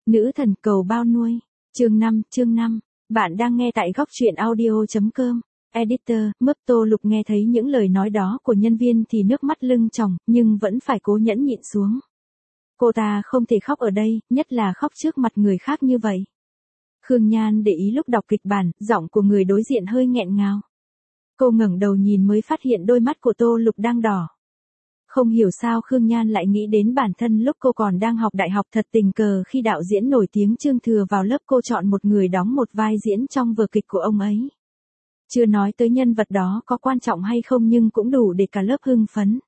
Nữ thần cầu bao nuôi. Chương 5. Bạn đang nghe tại góc truyện audio.com. Editor, Tô Lục nghe thấy những lời nói đó của nhân viên thì nước mắt lưng tròng, nhưng vẫn phải cố nhẫn nhịn xuống. Cô ta không thể khóc ở đây, nhất là khóc trước mặt người khác như vậy. Khương Nhan để ý lúc đọc kịch bản, giọng của người đối diện hơi nghẹn ngào. Cô ngẩng đầu nhìn mới phát hiện đôi mắt của Tô Lục đang đỏ. Không hiểu sao Khương Nhan lại nghĩ đến bản thân lúc cô còn đang học đại học, thật tình cờ khi đạo diễn nổi tiếng Trương Thừa vào lớp cô chọn một người đóng một vai diễn trong vở kịch của ông ấy. Chưa nói tới nhân vật đó có quan trọng hay không nhưng cũng đủ để cả lớp hưng phấn.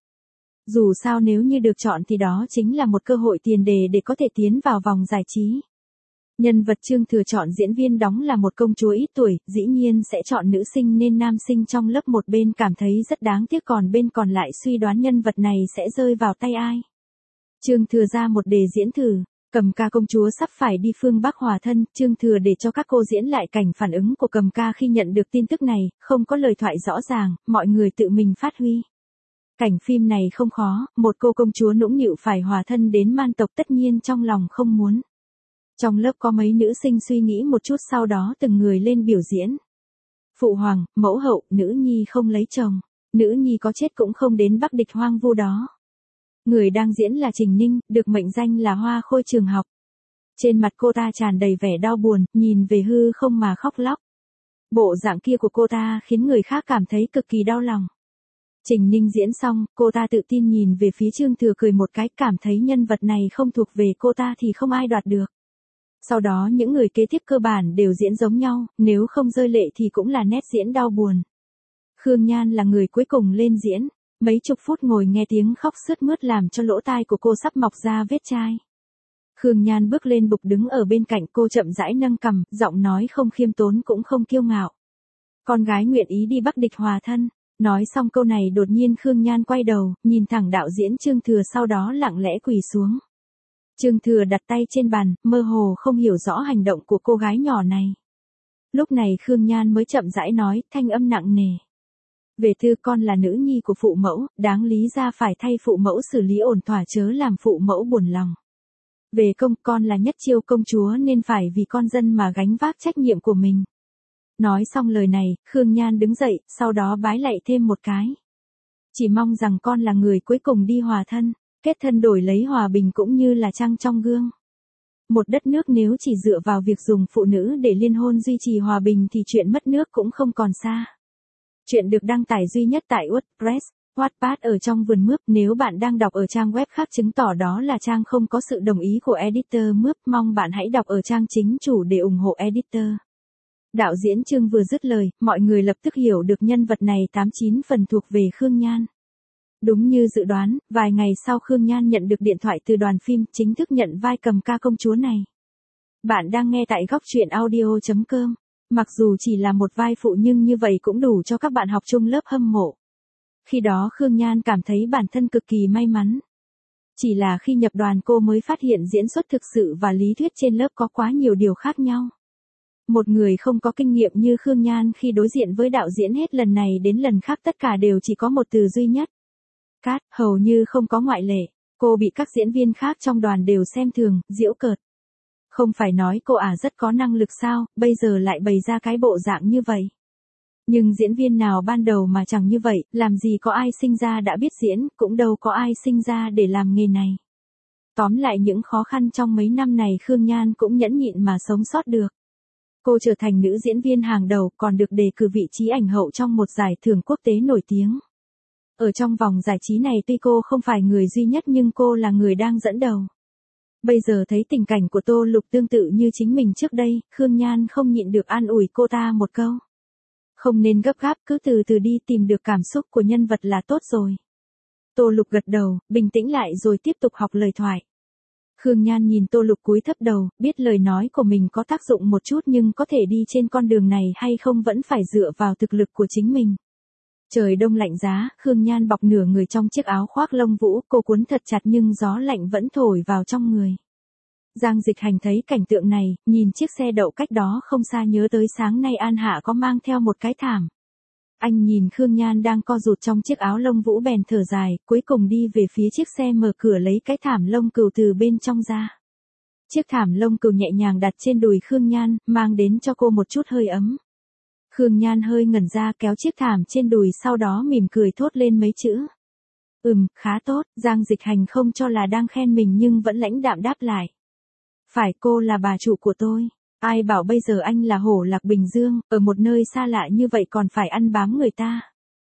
Dù sao nếu như được chọn thì đó chính là một cơ hội tiền đề để có thể tiến vào vòng giải trí. Nhân vật Trương Thừa chọn diễn viên đóng là một công chúa ít tuổi, dĩ nhiên sẽ chọn nữ sinh nên nam sinh trong lớp một bên cảm thấy rất đáng tiếc, còn bên còn lại suy đoán nhân vật này sẽ rơi vào tay ai. Trương Thừa ra một đề diễn thử, Cầm Ca công chúa sắp phải đi phương Bắc hòa thân, Trương Thừa để cho các cô diễn lại cảnh phản ứng của Cầm Ca khi nhận được tin tức này, không có lời thoại rõ ràng, mọi người tự mình phát huy. Cảnh phim này không khó, một cô công chúa nũng nịu phải hòa thân đến man tộc, tất nhiên trong lòng không muốn. Trong lớp có mấy nữ sinh suy nghĩ một chút, sau đó từng người lên biểu diễn. Phụ hoàng, mẫu hậu, nữ nhi không lấy chồng, nữ nhi có chết cũng không đến Bắc địch hoang vu đó. Người đang diễn là Trình Ninh, được mệnh danh là Hoa Khôi trường học. Trên mặt cô ta tràn đầy vẻ đau buồn, nhìn về hư không mà khóc lóc. Bộ dạng kia của cô ta khiến người khác cảm thấy cực kỳ đau lòng. Trình Ninh diễn xong, cô ta tự tin nhìn về phía Trương Thừa cười một cái, cảm thấy nhân vật này không thuộc về cô ta thì không ai đoạt được. Sau đó những người kế tiếp cơ bản đều diễn giống nhau, nếu không rơi lệ thì cũng là nét diễn đau buồn. Khương Nhan là người cuối cùng lên diễn, mấy chục phút ngồi nghe tiếng khóc sướt mướt làm cho lỗ tai của cô sắp mọc ra vết chai. Khương Nhan bước lên bục đứng ở bên cạnh cô, chậm rãi nâng cằm, giọng nói không khiêm tốn cũng không kiêu ngạo. Con gái nguyện ý đi Bắc địch hòa thân. Nói xong câu này đột nhiên Khương Nhan quay đầu, nhìn thẳng đạo diễn Trương Thừa, sau đó lặng lẽ quỳ xuống. Trương Thừa đặt tay trên bàn, mơ hồ không hiểu rõ hành động của cô gái nhỏ này. Lúc này Khương Nhan mới chậm rãi nói, thanh âm nặng nề. Về thư, con là nữ nhi của phụ mẫu, đáng lý ra phải thay phụ mẫu xử lý ổn thỏa, chớ làm phụ mẫu buồn lòng. Về công, con là nhất chiêu công chúa nên phải vì con dân mà gánh vác trách nhiệm của mình. Nói xong lời này, Khương Nhan đứng dậy, sau đó bái lạy thêm một cái. Chỉ mong rằng con là người cuối cùng đi hòa thân, kết thân đổi lấy hòa bình cũng như là trăng trong gương. Một đất nước nếu chỉ dựa vào việc dùng phụ nữ để liên hôn duy trì hòa bình thì chuyện mất nước cũng không còn xa. Chuyện được đăng tải duy nhất tại WordPress, Wattpad ở trong vườn mướp. Nếu bạn đang đọc ở trang web khác chứng tỏ đó là trang không có sự đồng ý của editor mướp, mong bạn hãy đọc ở trang chính chủ để ủng hộ editor. Đạo diễn Trương vừa dứt lời, mọi người lập tức hiểu được nhân vật này 89 phần thuộc về Khương Nhan. Đúng như dự đoán, vài ngày sau Khương Nhan nhận được điện thoại từ đoàn phim, chính thức nhận vai Cầm Ca công chúa này. Bạn đang nghe tại góc truyện audio.com. Mặc dù chỉ là một vai phụ nhưng như vậy cũng đủ cho các bạn học chung lớp hâm mộ. Khi đó Khương Nhan cảm thấy bản thân cực kỳ may mắn. Chỉ là khi nhập đoàn cô mới phát hiện diễn xuất thực sự và lý thuyết trên lớp có quá nhiều điều khác nhau. Một người không có kinh nghiệm như Khương Nhan khi đối diện với đạo diễn hết lần này đến lần khác tất cả đều chỉ có một từ duy nhất. Cát, hầu như không có ngoại lệ. Cô bị các diễn viên khác trong đoàn đều xem thường, giễu cợt. Không phải nói cô rất có năng lực sao, bây giờ lại bày ra cái bộ dạng như vậy. Nhưng diễn viên nào ban đầu mà chẳng như vậy, làm gì có ai sinh ra đã biết diễn, cũng đâu có ai sinh ra để làm nghề này. Tóm lại những khó khăn trong mấy năm này Khương Nhan cũng nhẫn nhịn mà sống sót được. Cô trở thành nữ diễn viên hàng đầu, còn được đề cử vị trí ảnh hậu trong một giải thưởng quốc tế nổi tiếng. Ở trong vòng giải trí này tuy cô không phải người duy nhất nhưng cô là người đang dẫn đầu. Bây giờ thấy tình cảnh của Tô Lục tương tự như chính mình trước đây, Khương Nhan không nhịn được an ủi cô ta một câu. Không nên gấp gáp, cứ từ từ đi, tìm được cảm xúc của nhân vật là tốt rồi. Tô Lục gật đầu, bình tĩnh lại rồi tiếp tục học lời thoại. Khương Nhan nhìn Tô Lục cúi thấp đầu, biết lời nói của mình có tác dụng một chút nhưng có thể đi trên con đường này hay không vẫn phải dựa vào thực lực của chính mình. Trời đông lạnh giá, Khương Nhan bọc nửa người trong chiếc áo khoác lông vũ, cô cuốn thật chặt nhưng gió lạnh vẫn thổi vào trong người. Giang Dịch Hành thấy cảnh tượng này, nhìn chiếc xe đậu cách đó không xa nhớ tới sáng nay An Hạ có mang theo một cái thảm. Anh nhìn Khương Nhan đang co rụt trong chiếc áo lông vũ bèn thở dài, cuối cùng đi về phía chiếc xe mở cửa lấy cái thảm lông cừu từ bên trong ra. Chiếc thảm lông cừu nhẹ nhàng đặt trên đùi Khương Nhan, mang đến cho cô một chút hơi ấm. Khương Nhan hơi ngẩn ra kéo chiếc thảm trên đùi sau đó mỉm cười thốt lên mấy chữ. Khá tốt, Giang Dịch Hành không cho là đang khen mình nhưng vẫn lãnh đạm đáp lại. Phải, cô là bà chủ của tôi. Ai bảo bây giờ anh là Hổ Lạc Bình Dương, ở một nơi xa lạ như vậy còn phải ăn bám người ta.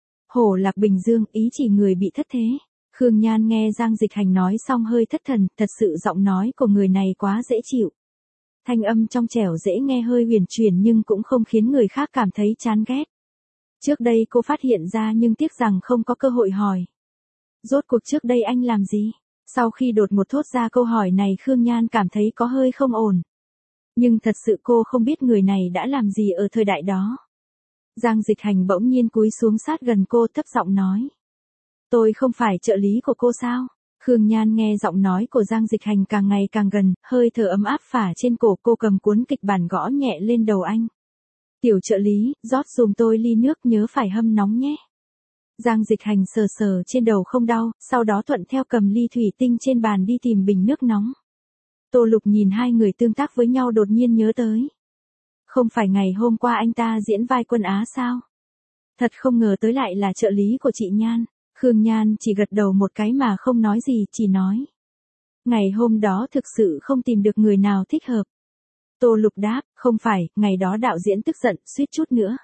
Hổ Lạc Bình Dương, ý chỉ người bị thất thế. Khương Nhan nghe Giang Dịch Hành nói xong hơi thất thần, thật sự giọng nói của người này quá dễ chịu. Thanh âm trong trẻo dễ nghe hơi huyền chuyển nhưng cũng không khiến người khác cảm thấy chán ghét. Trước đây cô phát hiện ra nhưng tiếc rằng không có cơ hội hỏi. Rốt cuộc trước đây anh làm gì? Sau khi đột ngột thốt ra câu hỏi này Khương Nhan cảm thấy có hơi không ổn. Nhưng thật sự cô không biết người này đã làm gì ở thời đại đó. Giang Dịch Hành bỗng nhiên cúi xuống sát gần cô thấp giọng nói. Tôi không phải trợ lý của cô sao? Khương Nhan nghe giọng nói của Giang Dịch Hành càng ngày càng gần, hơi thở ấm áp phả trên cổ cô cầm cuốn kịch bản gõ nhẹ lên đầu anh. Tiểu trợ lý, rót dùm tôi ly nước nhớ phải hâm nóng nhé. Giang Dịch Hành sờ sờ trên đầu không đau, sau đó thuận theo cầm ly thủy tinh trên bàn đi tìm bình nước nóng. Tô Lục nhìn hai người tương tác với nhau đột nhiên nhớ tới. Không phải ngày hôm qua anh ta diễn vai Quân Á sao? Thật không ngờ tới lại là trợ lý của chị Nhan. Khương Nhan chỉ gật đầu một cái mà không nói gì, chỉ nói. Ngày hôm đó thực sự không tìm được người nào thích hợp. Tô Lục đáp, không phải, ngày đó đạo diễn tức giận, suýt chút nữa.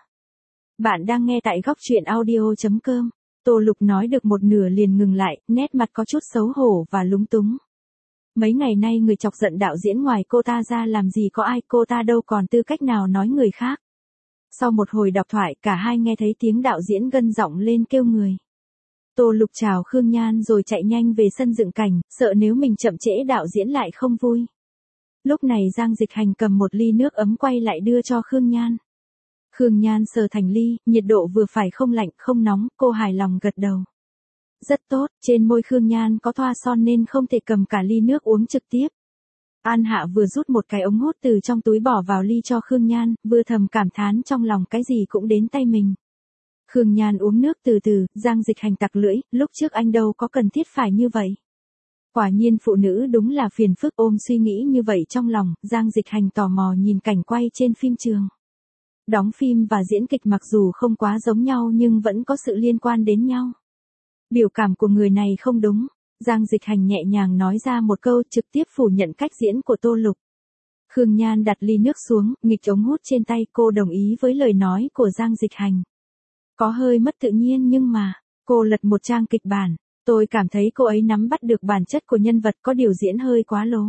Bạn đang nghe tại góc truyện audio.com. Tô Lục nói được một nửa liền ngừng lại, nét mặt có chút xấu hổ và lúng túng. Mấy ngày nay người chọc giận đạo diễn ngoài cô ta ra làm gì có ai, cô ta đâu còn tư cách nào nói người khác. Sau một hồi đọc thoại cả hai nghe thấy tiếng đạo diễn gân giọng lên kêu người. Tô Lục chào Khương Nhan rồi chạy nhanh về sân dựng cảnh, sợ nếu mình chậm trễ đạo diễn lại không vui. Lúc này Giang Dịch Hành cầm một ly nước ấm quay lại đưa cho Khương Nhan. Khương Nhan sờ thành ly, nhiệt độ vừa phải không lạnh không nóng, cô hài lòng gật đầu. Rất tốt, trên môi Khương Nhan có thoa son nên không thể cầm cả ly nước uống trực tiếp. An Hạ vừa rút một cái ống hút từ trong túi bỏ vào ly cho Khương Nhan, vừa thầm cảm thán trong lòng cái gì cũng đến tay mình. Khương Nhan uống nước từ từ, Giang Dịch Hành tặc lưỡi, lúc trước anh đâu có cần thiết phải như vậy. Quả nhiên phụ nữ đúng là phiền phức, ôm suy nghĩ như vậy trong lòng, Giang Dịch Hành tò mò nhìn cảnh quay trên phim trường. Đóng phim và diễn kịch mặc dù không quá giống nhau nhưng vẫn có sự liên quan đến nhau. Biểu cảm của người này không đúng, Giang Dịch Hành nhẹ nhàng nói ra một câu trực tiếp phủ nhận cách diễn của Tô Lục. Khương Nhan đặt ly nước xuống, nghịch ống hút trên tay, cô đồng ý với lời nói của Giang Dịch Hành. Có hơi mất tự nhiên nhưng mà, cô lật một trang kịch bản, tôi cảm thấy cô ấy nắm bắt được bản chất của nhân vật, có điều diễn hơi quá lố.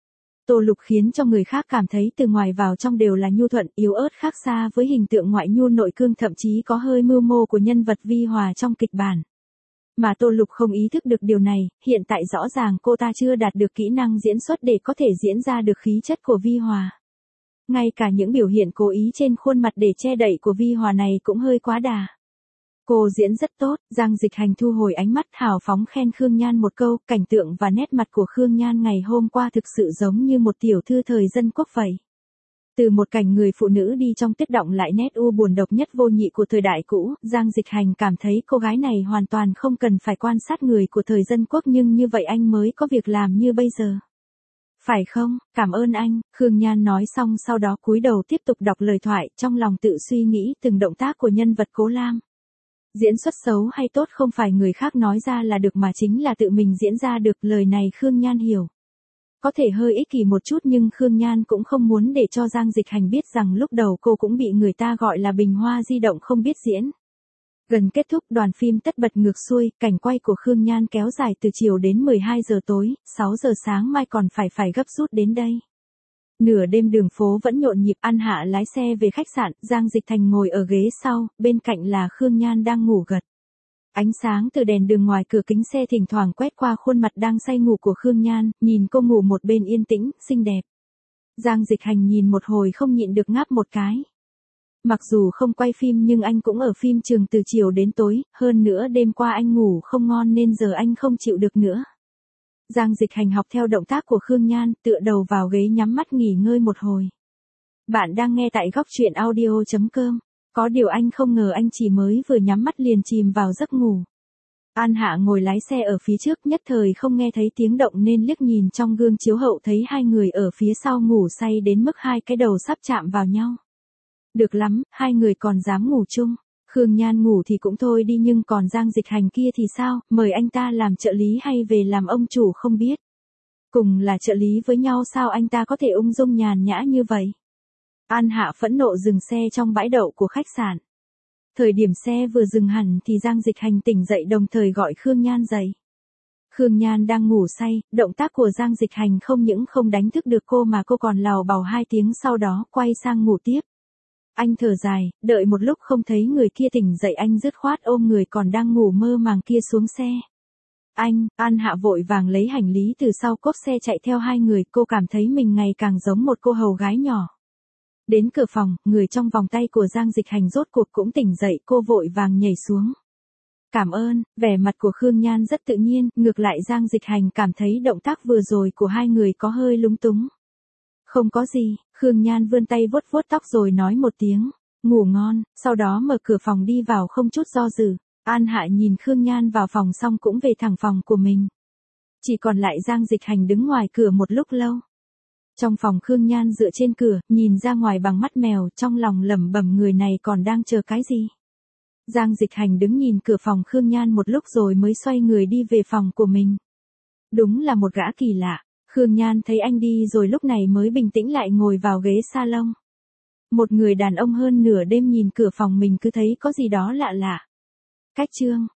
Tô Lục khiến cho người khác cảm thấy từ ngoài vào trong đều là nhu thuận, yếu ớt khác xa với hình tượng ngoại nhu nội cương, thậm chí có hơi mưu mô của nhân vật Vi Hòa trong kịch bản. Mà Tô Lục không ý thức được điều này, hiện tại rõ ràng cô ta chưa đạt được kỹ năng diễn xuất để có thể diễn ra được khí chất của Vi Hòa. Ngay cả những biểu hiện cố ý trên khuôn mặt để che đậy của Vi Hòa này cũng hơi quá đà. Cô diễn rất tốt, Giang Dịch Hành thu hồi ánh mắt hào phóng khen Khương Nhan một câu, cảnh tượng và nét mặt của Khương Nhan ngày hôm qua thực sự giống như một tiểu thư thời dân quốc vậy. Từ một cảnh người phụ nữ đi trong tuyết động lại nét u buồn độc nhất vô nhị của thời đại cũ, Giang Dịch Hành cảm thấy cô gái này hoàn toàn không cần phải quan sát người của thời dân quốc nhưng như vậy anh mới có việc làm như bây giờ. Phải không, cảm ơn anh, Khương Nhan nói xong sau đó cúi đầu tiếp tục đọc lời thoại, trong lòng tự suy nghĩ từng động tác của nhân vật Cố Lam. Diễn xuất xấu hay tốt không phải người khác nói ra là được mà chính là tự mình diễn ra được, lời này Khương Nhan hiểu. Có thể hơi ích kỷ một chút nhưng Khương Nhan cũng không muốn để cho Giang Dịch Hành biết rằng lúc đầu cô cũng bị người ta gọi là bình hoa di động không biết diễn. Gần kết thúc đoàn phim tất bật ngược xuôi, cảnh quay của Khương Nhan kéo dài từ chiều đến 12 giờ tối, 6 giờ sáng mai còn phải gấp rút đến đây. Nửa đêm đường phố vẫn nhộn nhịp, An Hạ lái xe về khách sạn, Giang Dịch Thành ngồi ở ghế sau, bên cạnh là Khương Nhan đang ngủ gật. Ánh sáng từ đèn đường ngoài cửa kính xe thỉnh thoảng quét qua khuôn mặt đang say ngủ của Khương Nhan, nhìn cô ngủ một bên yên tĩnh, xinh đẹp. Giang Dịch Hành nhìn một hồi không nhịn được ngáp một cái. Mặc dù không quay phim nhưng anh cũng ở phim trường từ chiều đến tối, hơn nữa đêm qua anh ngủ không ngon nên giờ anh không chịu được nữa. Giang Dịch Hành học theo động tác của Khương Nhan, tựa đầu vào ghế nhắm mắt nghỉ ngơi một hồi. Bạn đang nghe tại góc truyện audio.com. Có điều anh không ngờ anh chỉ mới vừa nhắm mắt liền chìm vào giấc ngủ. An Hạ ngồi lái xe ở phía trước nhất thời không nghe thấy tiếng động nên liếc nhìn trong gương chiếu hậu thấy hai người ở phía sau ngủ say đến mức hai cái đầu sắp chạm vào nhau. Được lắm, hai người còn dám ngủ chung. Khương Nhan ngủ thì cũng thôi đi nhưng còn Giang Dịch Hành kia thì sao, mời anh ta làm trợ lý hay về làm ông chủ không biết. Cùng là trợ lý với nhau sao anh ta có thể ung dung nhàn nhã như vậy. An Hạ phẫn nộ dừng xe trong bãi đậu của khách sạn. Thời điểm xe vừa dừng hẳn thì Giang Dịch Hành tỉnh dậy đồng thời gọi Khương Nhan dậy. Khương Nhan đang ngủ say, động tác của Giang Dịch Hành không những không đánh thức được cô mà cô còn lào bào 2 tiếng sau đó quay sang ngủ tiếp. Anh thở dài, đợi một lúc không thấy người kia tỉnh dậy anh dứt khoát ôm người còn đang ngủ mơ màng kia xuống xe. An Hạ vội vàng lấy hành lý từ sau cốp xe chạy theo hai người, cô cảm thấy mình ngày càng giống một cô hầu gái nhỏ. Đến cửa phòng, người trong vòng tay của Giang Dịch Hành rốt cuộc cũng tỉnh dậy, cô vội vàng nhảy xuống. Cảm ơn, vẻ mặt của Khương Nhan rất tự nhiên, ngược lại Giang Dịch Hành cảm thấy động tác vừa rồi của hai người có hơi lúng túng. Không có gì, Khương Nhan vươn tay vuốt vuốt tóc rồi nói một tiếng, ngủ ngon, sau đó mở cửa phòng đi vào không chút do dự. An Hạ nhìn Khương Nhan vào phòng xong cũng về thẳng phòng của mình. Chỉ còn lại Giang Dịch Hành đứng ngoài cửa một lúc lâu. Trong phòng Khương Nhan dựa trên cửa, nhìn ra ngoài bằng mắt mèo, trong lòng lẩm bẩm người này còn đang chờ cái gì. Giang Dịch Hành đứng nhìn cửa phòng Khương Nhan một lúc rồi mới xoay người đi về phòng của mình. Đúng là một gã kỳ lạ. Khương Nhan thấy anh đi rồi lúc này mới bình tĩnh lại ngồi vào ghế salon. Một người đàn ông hơn nửa đêm nhìn cửa phòng mình cứ thấy có gì đó lạ lạ. Cách chương